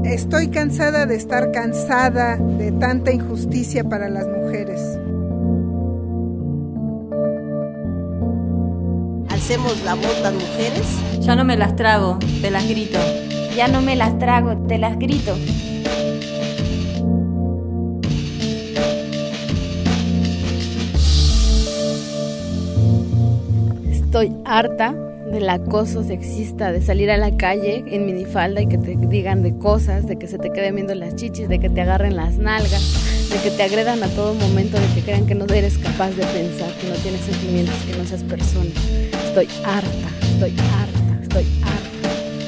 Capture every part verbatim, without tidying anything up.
Estoy cansada de estar cansada de tanta injusticia para las mujeres. Alcemos la voz las mujeres. Ya no me las trago, te las grito. Ya no me las trago, te las grito. Estoy harta del acoso sexista, de salir a la calle en minifalda y que te digan de cosas, de que se te queden viendo las chichis, de que te agarren las nalgas, de que te agredan a todo momento, de que crean que no eres capaz de pensar, que no tienes sentimientos, que no seas persona. Estoy harta, estoy harta, estoy harta.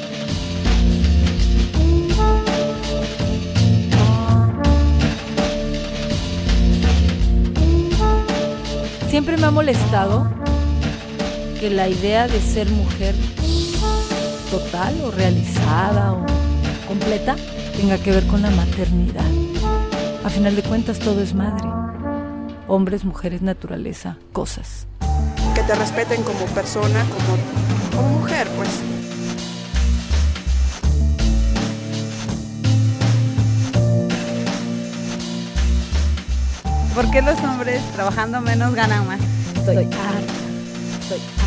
Siempre me ha molestado que la idea de ser mujer total o realizada o completa tenga que ver con la maternidad. A final de cuentas todo es madre. Hombres, mujeres, naturaleza, cosas. Que te respeten como persona, como, como mujer, pues. ¿Por qué los hombres trabajando menos ganan más? Estoy harta, estoy harta.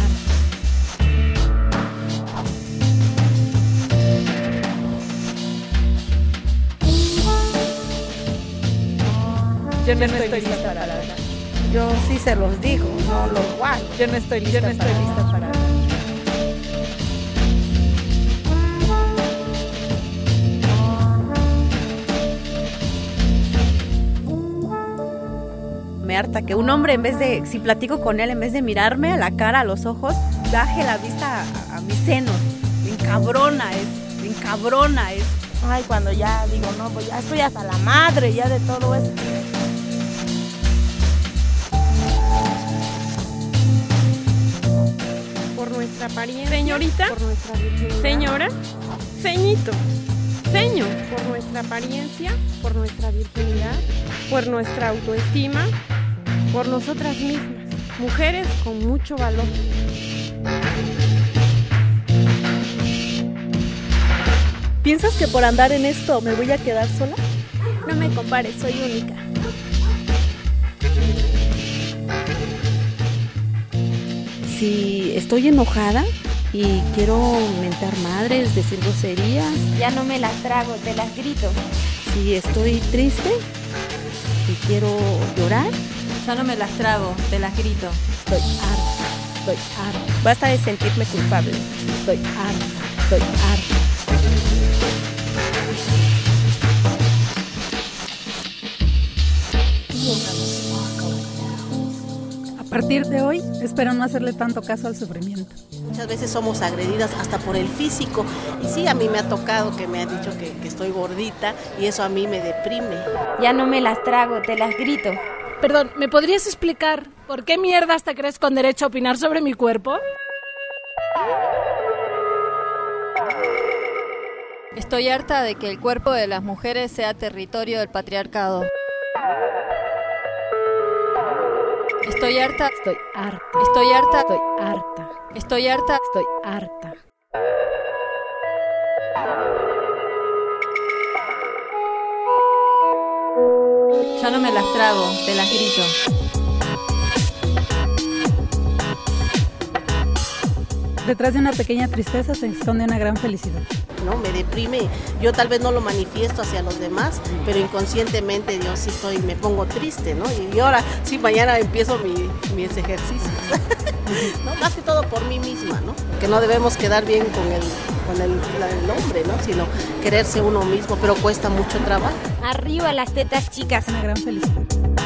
Yo no estoy, estoy lista para hablar. Yo sí se los digo, no los guardo. Yo no estoy lista, yo no estoy lista para hablar. Me harta que un hombre, en vez de, si platico con él, en vez de mirarme a la cara, a los ojos, baje la vista a, a mis senos. Me encabrona es, me encabrona es. Ay, cuando ya digo, no, pues ya estoy hasta la madre ya de todo eso. Por nuestra apariencia. Señorita. Por nuestra virginidad. Señora. Ceñito. Ceño. Por nuestra apariencia, por nuestra virginidad, por nuestra autoestima, por nosotras mismas, mujeres con mucho valor. ¿Piensas que por andar en esto me voy a quedar sola? No me compares, soy única. Si estoy enojada y quiero mentar madres, decir groserías. Ya no me las trago, te las grito. Si estoy triste y quiero llorar. Ya no me las trago, te las grito. Estoy harta, estoy harta. Basta de sentirme culpable. Estoy harta, estoy harta. A partir de hoy, espero no hacerle tanto caso al sufrimiento. Muchas veces somos agredidas hasta por el físico. Y sí, a mí me ha tocado que me han dicho que, que estoy gordita y eso a mí me deprime. Ya no me las trago, te las grito. Perdón, ¿me podrías explicar por qué mierdas te crees con derecho a opinar sobre mi cuerpo? Estoy harta de que el cuerpo de las mujeres sea territorio del patriarcado. Estoy harta, estoy harta, estoy harta, estoy harta, estoy harta, estoy harta. Ya no me las trago, te las grito. Detrás de una pequeña tristeza se esconde una gran felicidad. No, me deprime. Yo tal vez no lo manifiesto hacia los demás, pero inconscientemente yo sí estoy, me pongo triste, ¿no? Y, y ahora sí, mañana empiezo mi, mis ejercicios. No, más que todo por mí misma, ¿no? Que no debemos quedar bien con el, con el, el hombre, ¿no? Sino quererse uno mismo, pero cuesta mucho trabajo. Arriba las tetas chicas. Una gran felicidad.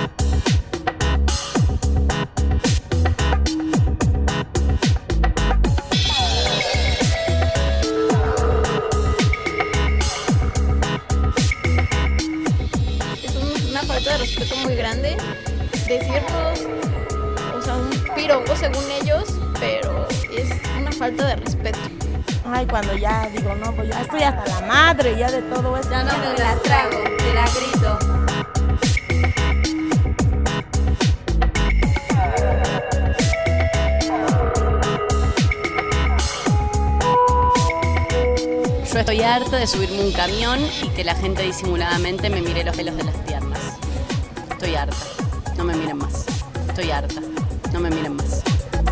De respeto muy grande, decirnos, o sea, un piropo según ellos, pero es una falta de respeto. Ay, cuando ya digo, no, pues ya estoy hasta la madre ya de todo eso. Ya no me las trago, te las grito. Yo estoy harta de subirme a un camión y que la gente disimuladamente me mire los pelos de las piernas. Estoy harta. No me miren más. Estoy harta. No me miren más.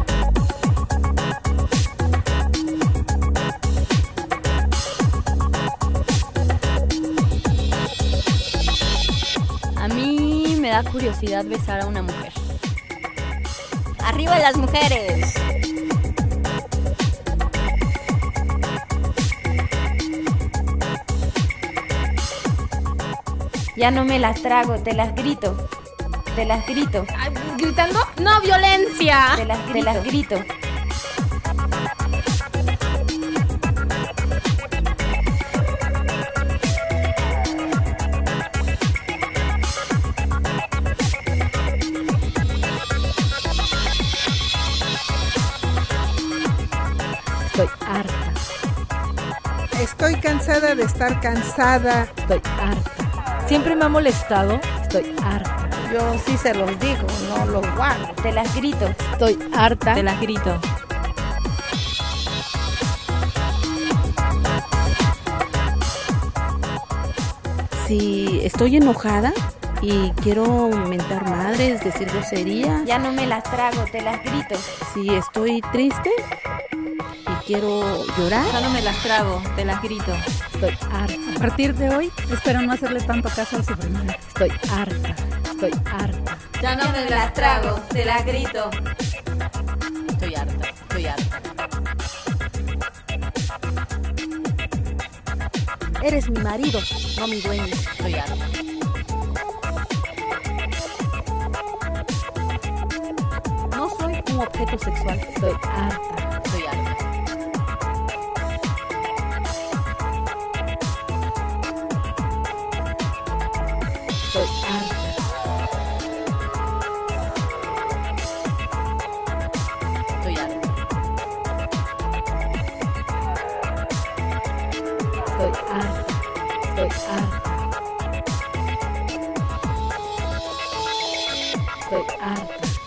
A mí me da curiosidad besar a una mujer. ¡Arriba las mujeres! Ya no me las trago, te las grito. Te las grito. ¿Gritando? ¡No, violencia! Te las, te las grito. Estoy harta. Estoy cansada de estar cansada. Estoy harta. Siempre me ha molestado. Estoy harta. Yo sí se los digo, no los guardo. Te las grito. Estoy harta. Te las grito. Si estoy enojada y quiero mentar madres, decir groserías. Ya no me las trago, te las grito. Si estoy triste y quiero llorar. Ya no me las trago, te las grito. Estoy harta. A partir de hoy, espero no hacerle tanto caso al sufrimiento. Estoy harta. Estoy harta. Ya no me las trago, te las grito. Estoy harta. Estoy harta. Eres mi marido, no mi dueño. Estoy harta. No soy un objeto sexual. Estoy harta. Estoy harta. Estoy harta. Estoy harta. Estoy harta. Estoy harta. Estoy harta.